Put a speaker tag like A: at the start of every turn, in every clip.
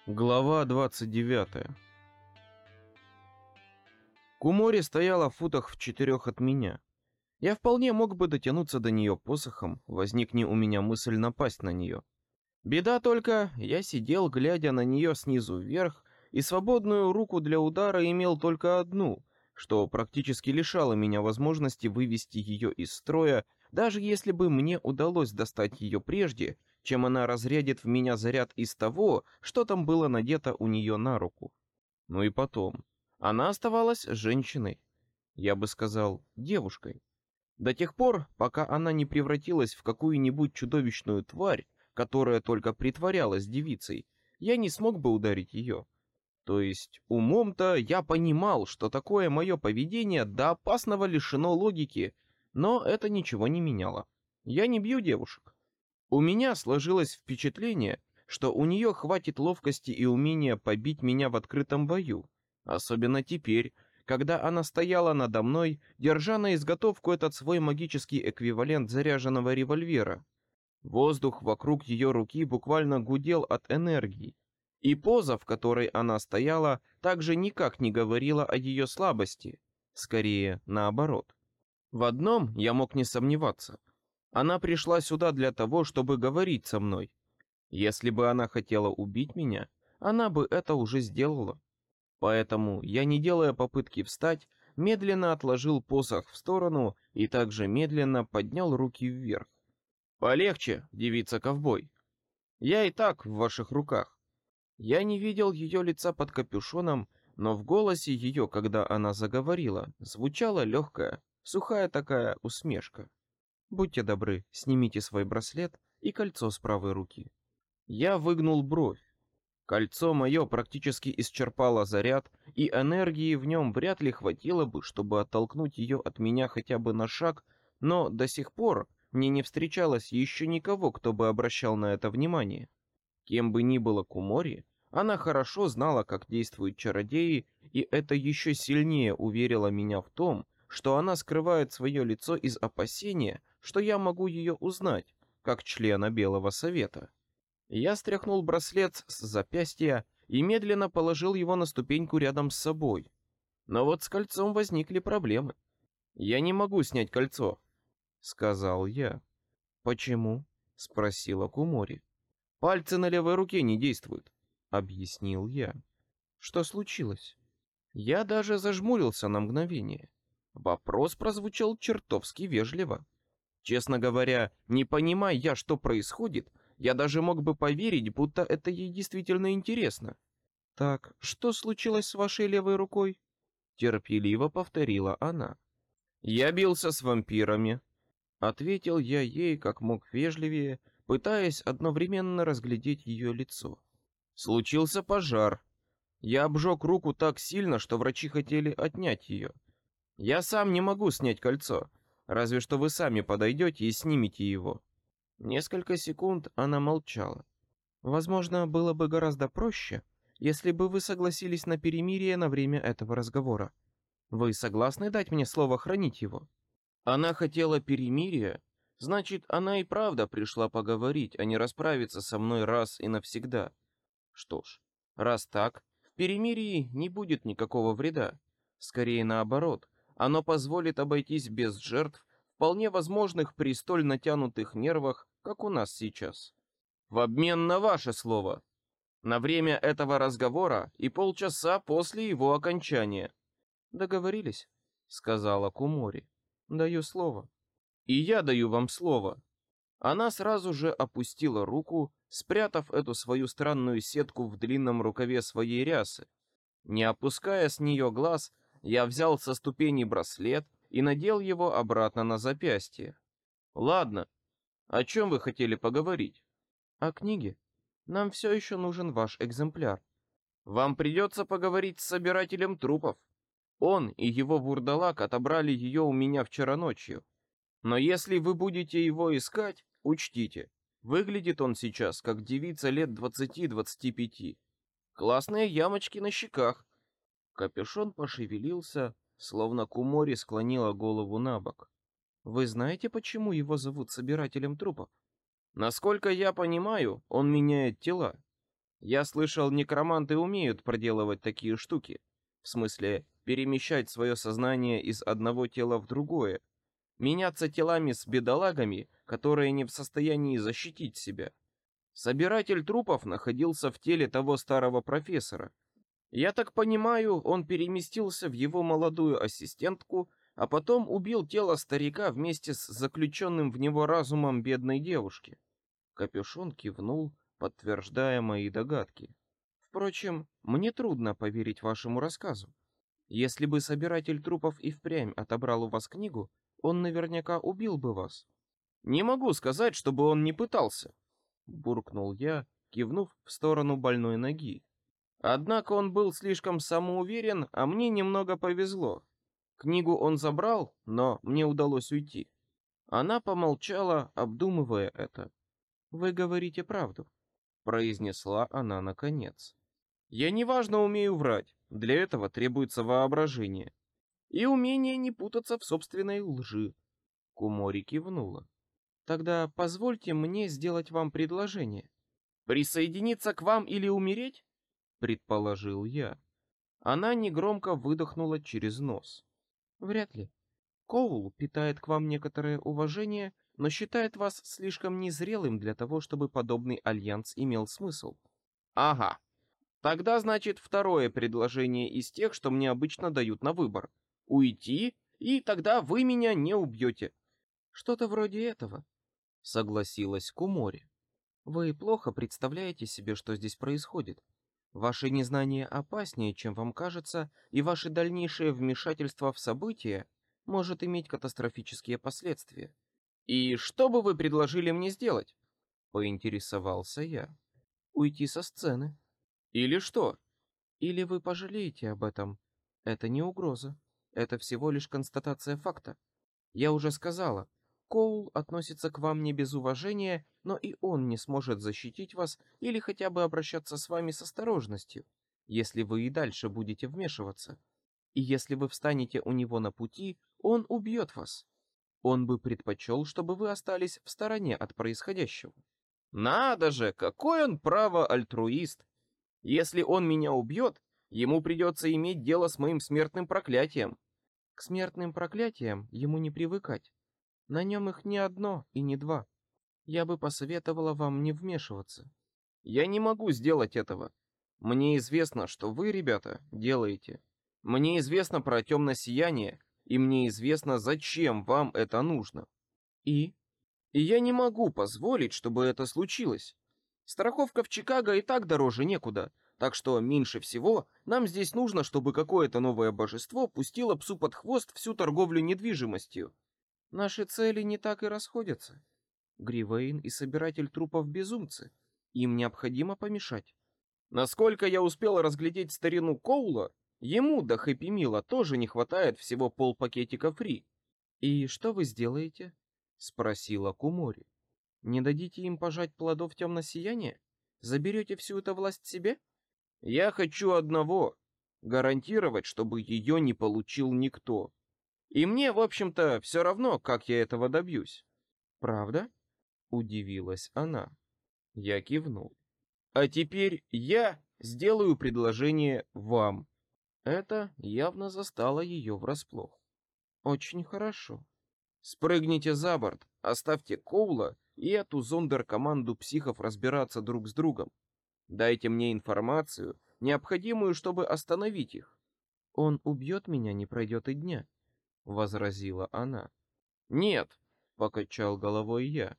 A: Глава 29. Кумори стояла в футах в 4 от меня. Я вполне мог бы дотянуться до нее посохом, возникни у меня мысль напасть на нее. Беда только, я сидел, глядя на нее снизу вверх, и свободную руку для удара имел только одну, что практически лишало меня возможности вывести ее из строя, даже если бы мне удалось достать ее прежде, чем она разрядит в меня заряд из того, что там было надето у нее на руку. Ну и потом, она оставалась женщиной, я бы сказал, девушкой. До тех пор, пока она не превратилась в какую-нибудь чудовищную тварь, которая только притворялась девицей, я не смог бы ударить ее. То есть умом-то я понимал, что такое мое поведение до опасного лишено логики, но это ничего не меняло. Я не бью девушек. У меня сложилось впечатление, что у нее хватит ловкости и умения побить меня в открытом бою, особенно теперь, когда она стояла надо мной, держа на изготовку этот свой магический эквивалент заряженного револьвера. Воздух вокруг ее руки буквально гудел от энергии, и поза, в которой она стояла, также никак не говорила о ее слабости, скорее наоборот. В одном я мог не сомневаться. Она пришла сюда для того, чтобы говорить со мной. Если бы она хотела убить меня, она бы это уже сделала. Поэтому я, не делая попытки встать, медленно отложил посох в сторону и также медленно поднял руки вверх. Полегче, девица-ковбой. Я и так в ваших руках. Я не видел ее лица под капюшоном, но в голосе ее, когда она заговорила, звучала легкая, сухая такая усмешка. Будьте добры, снимите свой браслет и кольцо с правой руки. Я выгнул бровь. Кольцо мое практически исчерпало заряд, и энергии в нем вряд ли хватило бы, чтобы оттолкнуть ее от меня хотя бы на шаг, но до сих пор мне не встречалось еще никого, кто бы обращал на это внимание. Кем бы ни было Кумори, она хорошо знала, как действуют чародеи, и это еще сильнее уверило меня в том, что она скрывает свое лицо из опасения, что я могу ее узнать, как члена Белого Совета. Я стряхнул браслет с запястья и медленно положил его на ступеньку рядом с собой. Но вот с кольцом возникли проблемы. «Я не могу снять кольцо», — сказал я. «Почему?» — спросила Кумори. «Пальцы на левой руке не действуют», — объяснил я. «Что случилось?» Я даже зажмурился на мгновение. Вопрос прозвучал чертовски вежливо. Честно говоря, не понимая я, что происходит, я даже мог бы поверить, будто это ей действительно интересно. «Так, что случилось с вашей левой рукой?» Терпеливо повторила она. «Я бился с вампирами», — ответил я ей как мог вежливее, пытаясь одновременно разглядеть ее лицо. «Случился пожар. Я обжег руку так сильно, что врачи хотели отнять ее. Я сам не могу снять кольцо, разве что вы сами подойдете и снимете его». Несколько секунд она молчала. «Возможно, было бы гораздо проще, если бы вы согласились на перемирие на время этого разговора. Вы согласны дать мне слово хранить его?» Она хотела перемирия, значит, она и правда пришла поговорить, а не расправиться со мной раз и навсегда. Что ж, раз так, в перемирии не будет никакого вреда. Скорее наоборот, оно позволит обойтись без жертв, вполне возможных при столь натянутых нервах, как у нас сейчас. В обмен на ваше слово. На время этого разговора и полчаса после его окончания. Договорились, сказала Кумори. Даю слово. И я даю вам слово. Она сразу же опустила руку, спрятав эту свою странную сетку в длинном рукаве своей рясы. Не опуская с нее глаз, я взял со ступени браслет и надел его обратно на запястье. Ладно, о чем вы хотели поговорить? О книге. Нам все еще нужен ваш экземпляр. Вам придется поговорить с собирателем трупов. Он и его вурдалак отобрали ее у меня вчера ночью. Но если вы будете его искать, учтите, выглядит он сейчас как девица лет 20-25. Классные ямочки на щеках. Капюшон пошевелился, словно Кумори склонила голову на бок. Вы знаете, почему его зовут собирателем трупов? Насколько я понимаю, он меняет тела. Я слышал, некроманты умеют проделывать такие штуки. В смысле, перемещать свое сознание из одного тела в другое, меняться телами с бедолагами, которые не в состоянии защитить себя. Собиратель трупов находился в теле того старого профессора. Я так понимаю, он переместился в его молодую ассистентку, а потом убил тело старика вместе с заключенным в него разумом бедной девушки. Капюшон кивнул, подтверждая мои догадки. Впрочем, мне трудно поверить вашему рассказу. Если бы собиратель трупов и впрямь отобрал у вас книгу, он наверняка убил бы вас. Не могу сказать, чтобы он не пытался, буркнул я, кивнув в сторону больной ноги. Однако он был слишком самоуверен, а мне немного повезло. Книгу он забрал, но мне удалось уйти. Она помолчала, обдумывая это. Вы говорите правду, произнесла она наконец. Я неважно умею врать, для этого требуется воображение и умение не путаться в собственной лжи. Кумори кивнула. Тогда позвольте мне сделать вам предложение. Присоединиться к вам или умереть? Предположил я. Она негромко выдохнула через нос. Вряд ли. Коул питает к вам некоторое уважение, но считает вас слишком незрелым для того, чтобы подобный альянс имел смысл. Ага. Тогда, значит, второе предложение из тех, что мне обычно дают на выбор. Уйти, и тогда вы меня не убьете. Что-то вроде этого, согласилась Кумори. Вы плохо представляете себе, что здесь происходит. Ваше незнание опаснее, чем вам кажется, и ваше дальнейшее вмешательство в события может иметь катастрофические последствия. И что бы вы предложили мне сделать? Поинтересовался я. Уйти со сцены. Или что? Или вы пожалеете об этом. Это не угроза. Это всего лишь констатация факта. Я уже сказала, Коул относится к вам не без уважения, но и он не сможет защитить вас или хотя бы обращаться с вами с осторожностью, если вы и дальше будете вмешиваться. И если вы встанете у него на пути, он убьет вас. Он бы предпочел, чтобы вы остались в стороне от происходящего. Надо же, какой он право-альтруист! Если он меня убьет, ему придется иметь дело с моим смертным проклятием. К смертным проклятиям ему не привыкать. На нем их не одно и не два. Я бы посоветовала вам не вмешиваться. Я не могу сделать этого. Мне известно, что вы, ребята, делаете. Мне известно про темное сияние, и мне известно, зачем вам это нужно. И я не могу позволить, чтобы это случилось. Страховка в Чикаго и так дороже некуда, так что меньше всего нам здесь нужно, чтобы какое-то новое божество пустило псу под хвост всю торговлю недвижимостью. Наши цели не так и расходятся. Гривейн и собиратель трупов безумцы. Им необходимо помешать. Насколько я успел разглядеть старину Коула, ему до Хэппи Мила тоже не хватает всего полпакетика фри. И что вы сделаете? Спросила Кумори. Не дадите им пожать плодов темного сияния? Заберете всю эту власть себе? Я хочу одного — гарантировать, чтобы ее не получил никто. И мне, в общем-то, все равно, как я этого добьюсь. Правда? Удивилась она. Я кивнул. А теперь я сделаю предложение вам. Это явно застало ее врасплох. Очень хорошо. Спрыгните за борт, оставьте Коула и эту зондеркоманду психов разбираться друг с другом. Дайте мне информацию, необходимую, чтобы остановить их. Он убьет меня, не пройдет и дня, возразила она. Нет, покачал головой я.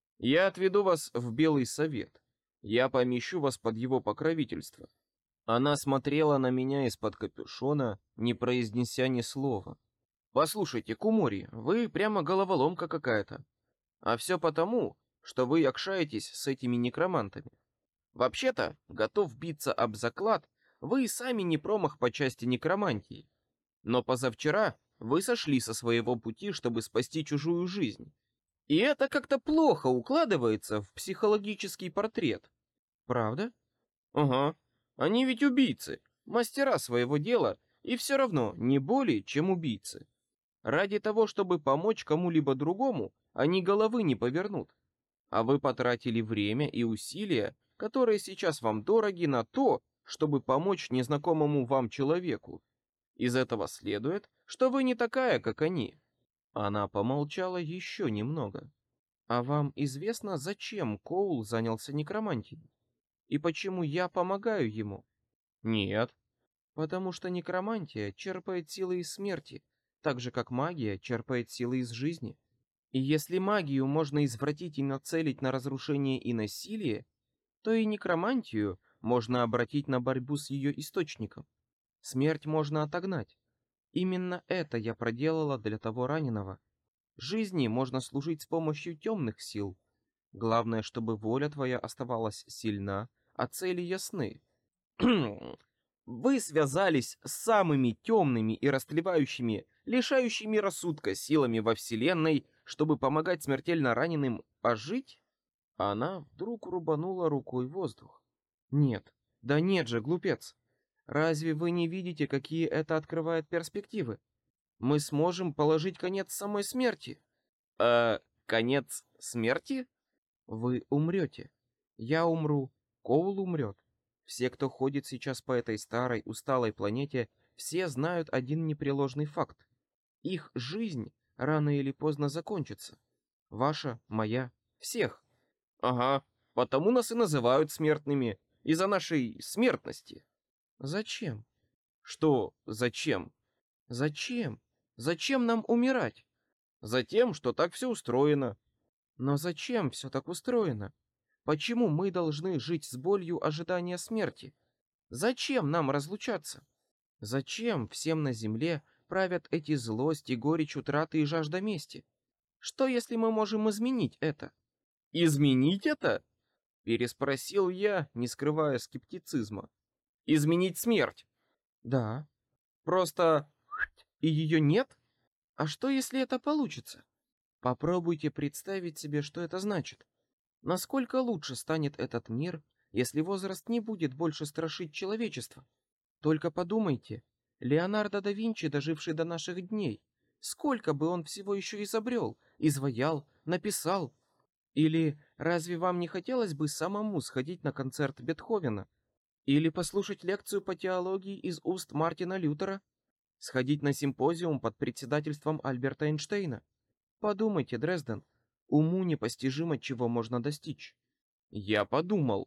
A: Я отведу вас в Белый Совет. Я помещу вас под его покровительство. Она смотрела на меня из-под капюшона, не произнеся ни слова. Послушайте, Кумори, вы прямо головоломка какая-то. А все потому, что вы якшаетесь с этими некромантами. Вообще-то, готов биться об заклад, вы и сами не промах по части некромантии. Но позавчера вы сошли со своего пути, чтобы спасти чужую жизнь. И это как-то плохо укладывается в психологический портрет. Правда? Ага. Они ведь убийцы, мастера своего дела, и все равно не более, чем убийцы. Ради того, чтобы помочь кому-либо другому, они головы не повернут. А вы потратили время и усилия, которые сейчас вам дороги, на то, чтобы помочь незнакомому вам человеку. Из этого следует, что вы не такая, как они». Она помолчала еще немного. «А вам известно, зачем Коул занялся некромантией? И почему я помогаю ему?» «Нет». «Потому что некромантия черпает силы из смерти, так же как магия черпает силы из жизни. И если магию можно извратить и нацелить на разрушение и насилие, то и некромантию можно обратить на борьбу с ее источником. Смерть можно отогнать. Именно это я проделала для того раненого. Жизни можно служить с помощью темных сил. Главное, чтобы воля твоя оставалась сильна, а цели ясны. Вы связались с самыми темными и растлевающими, лишающими рассудка силами во Вселенной, чтобы помогать смертельно раненым ожить?» Она вдруг рубанула рукой воздух. «Нет, да нет же, глупец! Разве вы не видите, какие это открывает перспективы? Мы сможем положить конец самой смерти». Конец смерти?» «Вы умрете. Я умру. Коул умрет. Все, кто ходит сейчас по этой старой, усталой планете, все знают один непреложный факт. Их жизнь рано или поздно закончится. Ваша, моя, всех». «Ага, потому нас и называют смертными, из-за нашей смертности». «Зачем?» «Что зачем?» «Зачем? Зачем нам умирать?» «Затем, что так все устроено». «Но зачем все так устроено? Почему мы должны жить с болью ожидания смерти? Зачем нам разлучаться? Зачем всем на земле правят эти злость и горечь утраты и жажда мести? Что, если мы можем изменить это?» «Изменить это?» — переспросил я, не скрывая скептицизма. «Изменить смерть?» «Да». «Просто и ее нет?» «А что, если это получится? Попробуйте представить себе, что это значит. Насколько лучше станет этот мир, если возраст не будет больше страшить человечество? Только подумайте, Леонардо да Винчи, доживший до наших дней, сколько бы он всего еще изобрел, изваял, написал. Или разве вам не хотелось бы самому сходить на концерт Бетховена? Или послушать лекцию по теологии из уст Мартина Лютера? Сходить на симпозиум под председательством Альберта Эйнштейна? Подумайте, Дрезден, уму непостижимо, чего можно достичь». Я подумал.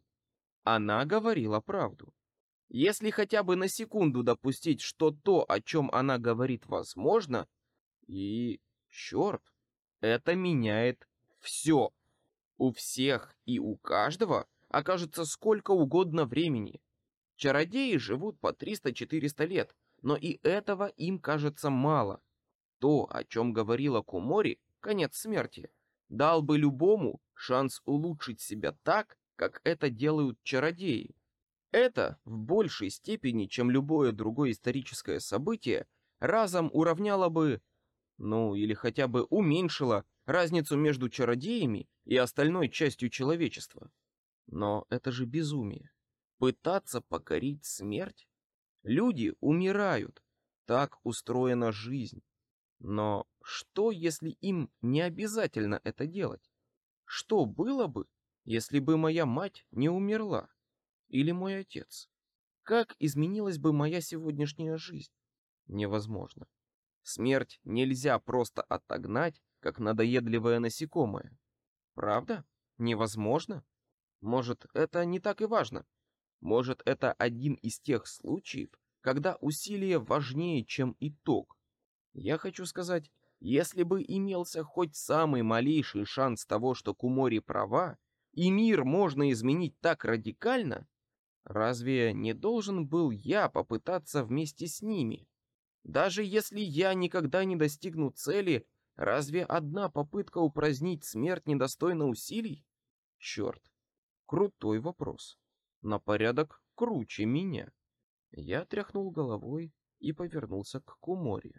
A: Она говорила правду. Если хотя бы на секунду допустить, что то, о чем она говорит, возможно, и... черт, это меняет все. У всех и у каждого окажется сколько угодно времени. Чародеи живут по 300-400 лет, но и этого им кажется мало. То, о чем говорила Кумори, конец смерти, дал бы любому шанс улучшить себя так, как это делают чародеи. Это в большей степени, чем любое другое историческое событие, разом уравняло бы, ну или хотя бы уменьшило разницу между чародеями и остальной частью человечества. Но это же безумие. Пытаться покорить смерть? Люди умирают. Так устроена жизнь. Но что, если им не обязательно это делать? Что было бы, если бы моя мать не умерла? Или мой отец? Как изменилась бы моя сегодняшняя жизнь? Невозможно. Смерть нельзя просто отогнать, как надоедливое насекомое. Правда? Невозможно? Может, это не так и важно? Может, это один из тех случаев, когда усилие важнее, чем итог? Я хочу сказать, если бы имелся хоть самый малейший шанс того, что Кумори права, и мир можно изменить так радикально, разве не должен был я попытаться вместе с ними? Даже если я никогда не достигну цели, разве одна попытка упразднить смерть недостойна усилий? Черт, крутой вопрос. На порядок круче меня. Я тряхнул головой и повернулся к Кумори.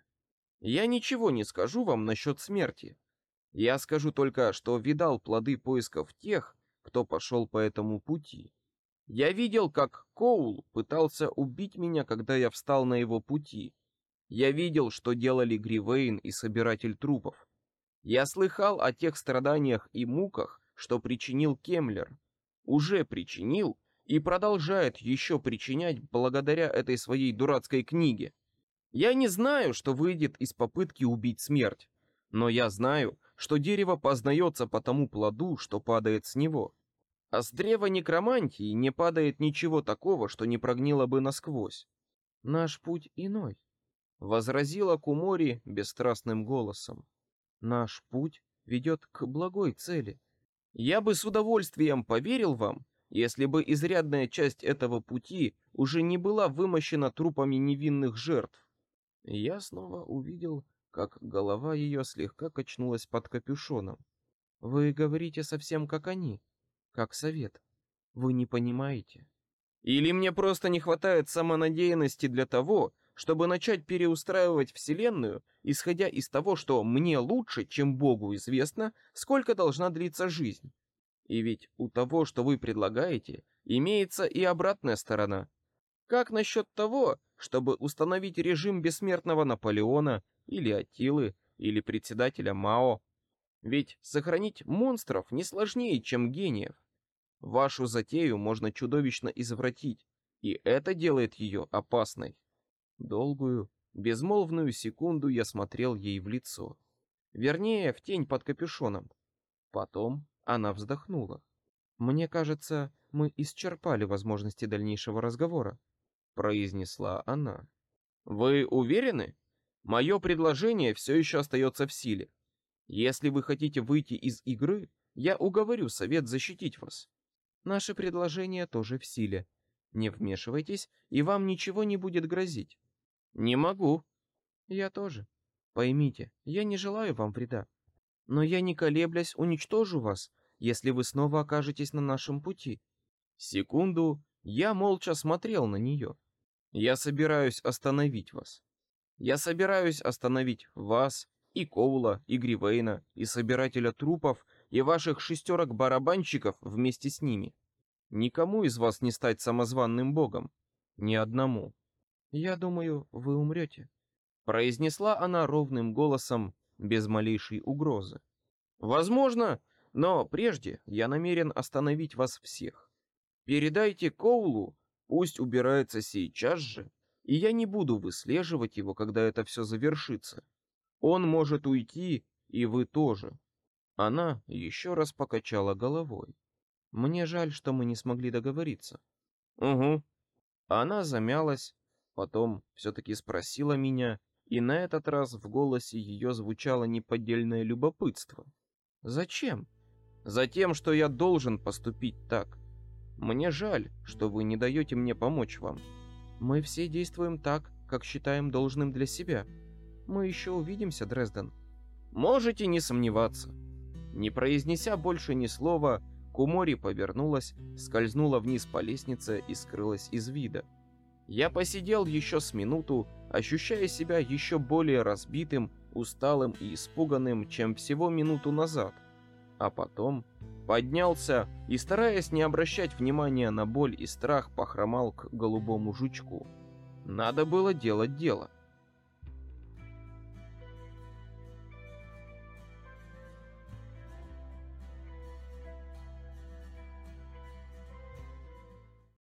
A: Я ничего не скажу вам насчет смерти. Я скажу только, что видал плоды поисков тех, кто пошел по этому пути. Я видел, как Коул пытался убить меня, когда я встал на его пути. Я видел, что делали Гривейн и Собиратель трупов. Я слыхал о тех страданиях и муках, что причинил Кемлер. уже причинил и продолжает еще причинять благодаря этой своей дурацкой книге. Я не знаю, что выйдет из попытки убить смерть, но я знаю, что дерево познается по тому плоду, что падает с него. А с древа некромантии не падает ничего такого, что не прогнило бы насквозь. Наш путь иной, возразила Кумори бесстрастным голосом. Наш путь ведет к благой цели. Я бы с удовольствием поверил вам, если бы изрядная часть этого пути уже не была вымощена трупами невинных жертв. Я снова увидел, как голова ее слегка качнулась под капюшоном. Вы говорите совсем как они, как совет. Вы не понимаете. Или мне просто не хватает самонадеянности для того, чтобы начать переустраивать Вселенную, исходя из того, что мне лучше, чем Богу известно, сколько должна длиться жизнь. И ведь у того, что вы предлагаете, имеется и обратная сторона. Как насчет того, чтобы установить режим бессмертного Наполеона, или Аттилы, или председателя Мао? Ведь сохранить монстров не сложнее, чем гениев. Вашу затею можно чудовищно извратить, и это делает ее опасной. Долгую, безмолвную секунду я смотрел ей в лицо. Вернее, в тень под капюшоном. Потом она вздохнула. «Мне кажется, мы исчерпали возможности дальнейшего разговора», — произнесла она. «Вы уверены? Мое предложение все еще остается в силе. Если вы хотите выйти из игры, я уговорю совет защитить вас. Наше предложение тоже в силе. Не вмешивайтесь, и вам ничего не будет грозить». «Не могу». «Я тоже. Поймите, я не желаю вам вреда. Но я, не колеблясь, уничтожу вас, если вы снова окажетесь на нашем пути». Секунду я молча смотрел на нее. «Я собираюсь остановить вас. Я собираюсь остановить вас, и Коула, и Гривейна, и Собирателя трупов, и ваших 6 барабанщиков вместе с ними. Никому из вас не стать самозванным богом. Ни одному. Я думаю, вы умрете», — произнесла она ровным голосом, без малейшей угрозы. «Возможно, но прежде я намерен остановить вас всех. Передайте Коулу, пусть убирается сейчас же, и я не буду выслеживать его, когда это все завершится. Он может уйти, и вы тоже». Она еще раз покачала головой. «Мне жаль, что мы не смогли договориться». «Угу». Она замялась, потом все-таки спросила меня, и на этот раз в голосе ее звучало неподдельное любопытство. «Зачем?» «Затем, что я должен поступить так. Мне жаль, что вы не даете мне помочь вам. Мы все действуем так, как считаем должным для себя. Мы еще увидимся, Дрезден». «Можете не сомневаться». Не произнеся больше ни слова, Кумори повернулась, скользнула вниз по лестнице и скрылась из вида. Я посидел еще с минуту, ощущая себя еще более разбитым, усталым и испуганным, чем всего минуту назад. А потом поднялся и, стараясь не обращать внимания на боль и страх, похромал к голубому жучку. Надо было делать дело.